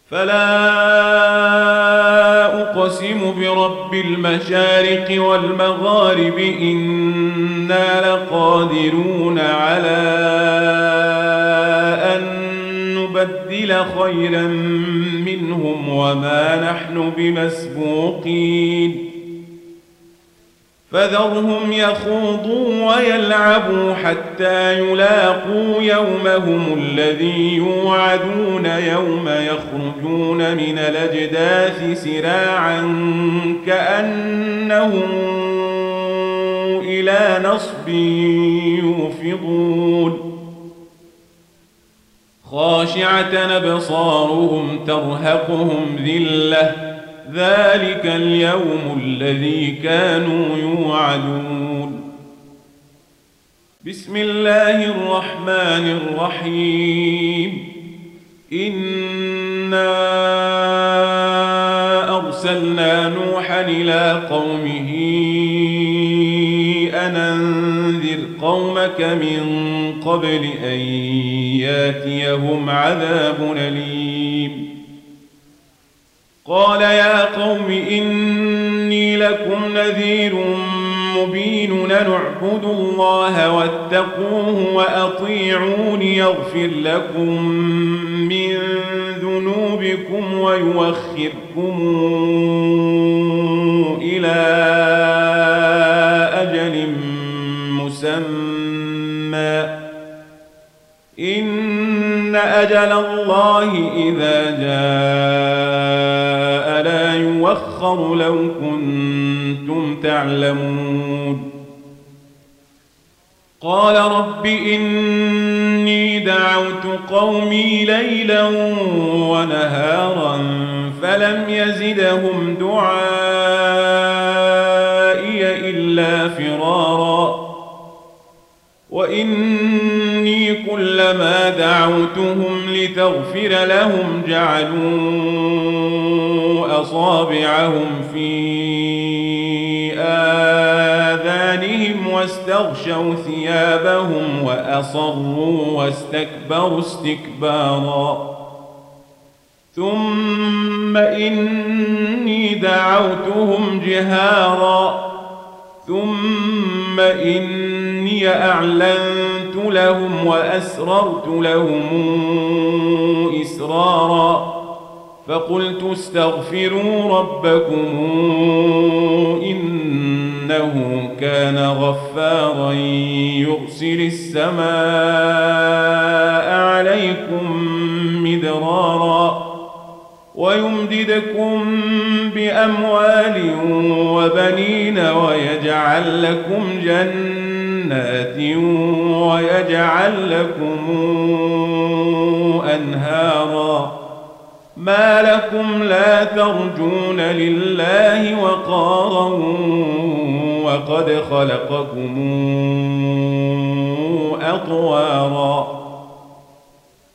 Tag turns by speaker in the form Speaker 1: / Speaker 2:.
Speaker 1: فلا أقسم برب المشارق والمغارب إنا لقادرون على أن نبدل خيرا منهم وما نحن بمسبوقين فذرهم يخوضوا ويلعبوا حتى يلاقوا يومهم الذي يوعدون يوم يخرجون من الأجداث سراعا كأنهم إلى نصب يوفضون خاشعة أبصارهم ترهقهم ذلة ذلك اليوم الذي كانوا يوعدون بسم الله الرحمن الرحيم إنا أرسلنا نوحا إلى قومه أن أنذر قومك من قبل أن ياتيهم عذاب أليم قال يا قوم إني لكم نذير مبين اعبدوا الله واتقوه وأطيعون يغفر لكم من ذنوبكم ويوخركم إلى أجل مسمى إن أجل الله إذا جاء لا يوخر لو كنتم تعلمون قال رب إني دعوت قومي ليلا ونهارا فلم يزدهم دعائي إلا فرارا وإني كلما دعوتهم لتغفر لهم جعلوا أصابعهم في آذانهم واستغشوا ثيابهم وأصروا واستكبروا استكبارا ثم إني دعوتهم جهارا ثم إني أعلنت لهم وأسررت لهم إسرارا فقلت استغفروا ربكم إنه كان غفارا يرسل السماء عليكم مدرارا ويمددكم بأموال وبنين ويجعل لكم جنات ويجعل لكم أنهارا ما لكم لا ترجون لله وقارا وقد خلقكم أطوارا